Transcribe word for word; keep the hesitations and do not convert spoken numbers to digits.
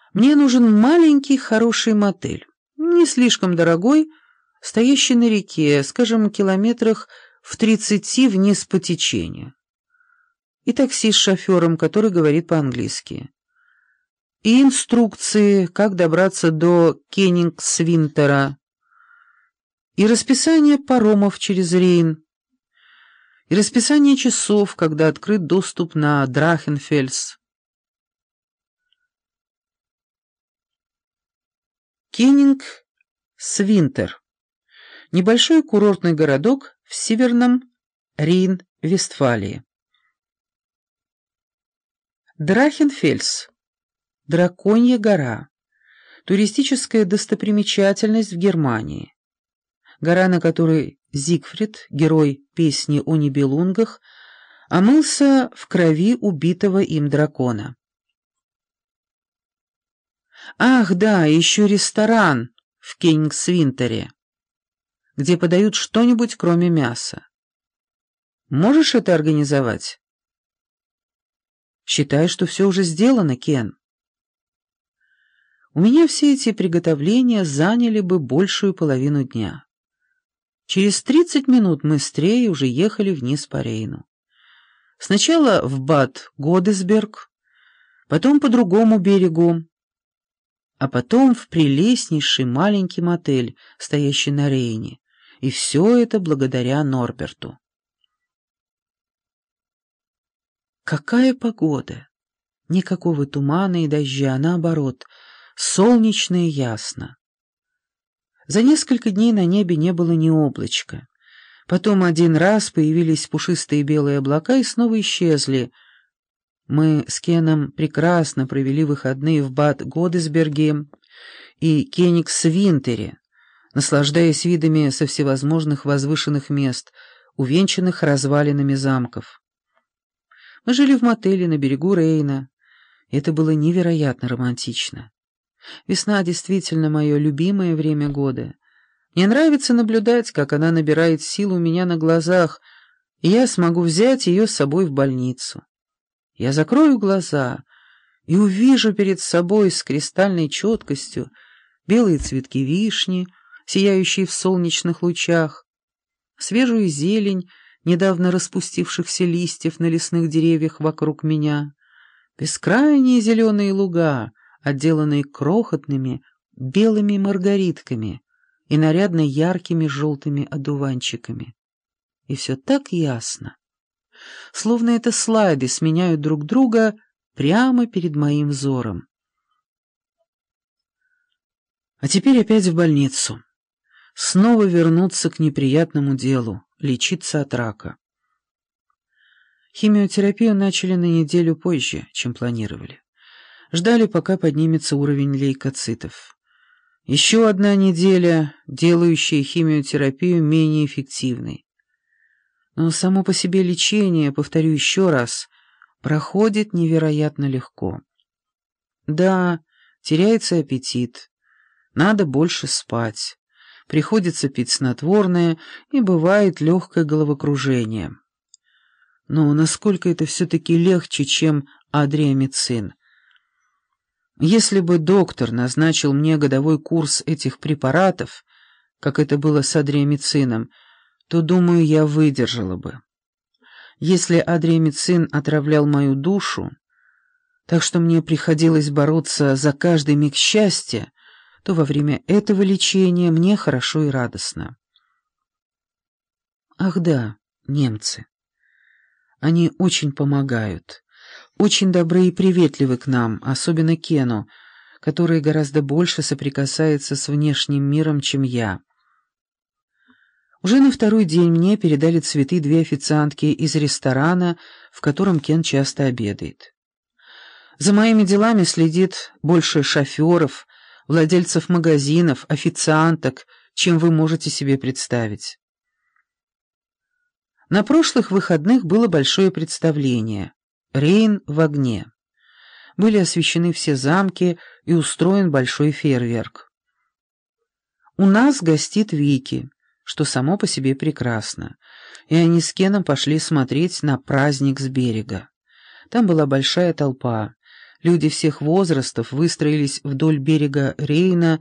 Мне нужен маленький хороший мотель, не слишком дорогой, стоящий на реке, скажем, километрах в тридцати вниз по течению. И такси с шофером, который говорит по-английски. И инструкции, как добраться до Кенигсвинтера. И расписание паромов через Рейн. И расписание часов, когда открыт доступ на Драхенфельс. Кенигсвинтер. Небольшой курортный городок в северном Рейн-Вестфалии. Драхенфельс. Драконья гора. Туристическая достопримечательность в Германии. Гора, на которой Зигфрид, герой песни о Нибелунгах, омылся в крови убитого им дракона. Ах, да, еще ресторан в Кенигсвинтере, где подают что-нибудь кроме мяса. Можешь это организовать? Считай, что все уже сделано, Кен. У меня все эти приготовления заняли бы большую половину дня. Через тридцать минут мы с Трей уже ехали вниз по Рейну. Сначала в Бад-Годесберг, потом по другому берегу, а потом в прелестнейший маленький мотель, стоящий на Рейне, и все это благодаря Норберту. Какая погода! Никакого тумана и дождя, наоборот, солнечно и ясно. За несколько дней на небе не было ни облачка. Потом один раз появились пушистые белые облака и снова исчезли. Мы с Кеном прекрасно провели выходные в Бад-Годесберге и Кенигсвинтере, наслаждаясь видами со всевозможных возвышенных мест, увенчанных развалинами замков. Мы жили в мотеле на берегу Рейна, и это было невероятно романтично. Весна действительно мое любимое время года. Мне нравится наблюдать, как она набирает силу у меня на глазах, и я смогу взять ее с собой в больницу. Я закрою глаза и увижу перед собой с кристальной четкостью белые цветки вишни, сияющие в солнечных лучах, свежую зелень недавно распустившихся листьев на лесных деревьях вокруг меня, бескрайние зеленые луга, отделанные крохотными белыми маргаритками и нарядно яркими желтыми одуванчиками. И все так ясно. Словно это слайды сменяют друг друга прямо перед моим взором. А теперь опять в больницу. Снова вернуться к неприятному делу, лечиться от рака. Химиотерапию начали на неделю позже, чем планировали. Ждали, пока поднимется уровень лейкоцитов. Еще одна неделя, делающая химиотерапию менее эффективной. Но само по себе лечение, повторю еще раз, проходит невероятно легко. Да, теряется аппетит, надо больше спать, приходится пить снотворное и бывает легкое головокружение. Но насколько это все-таки легче, чем адриамицин? Если бы доктор назначил мне годовой курс этих препаратов, как это было с адриамицином, то, думаю, я выдержала бы. Если адриамицин отравлял мою душу, так что мне приходилось бороться за каждый миг счастья, то во время этого лечения мне хорошо и радостно. Ах да, немцы. Они очень помогают, очень добры и приветливы к нам, особенно Кену, который гораздо больше соприкасается с внешним миром, чем я. Уже на второй день мне передали цветы две официантки из ресторана, в котором Кен часто обедает. За моими делами следит больше шоферов, владельцев магазинов, официанток, чем вы можете себе представить. На прошлых выходных было большое представление «Рейн в огне». Были освещены все замки и устроен большой фейерверк. У нас гостит Вики, что само по себе прекрасно, и они с Кеном пошли смотреть на праздник с берега. Там была большая толпа, Люди всех возрастов выстроились вдоль берега Рейна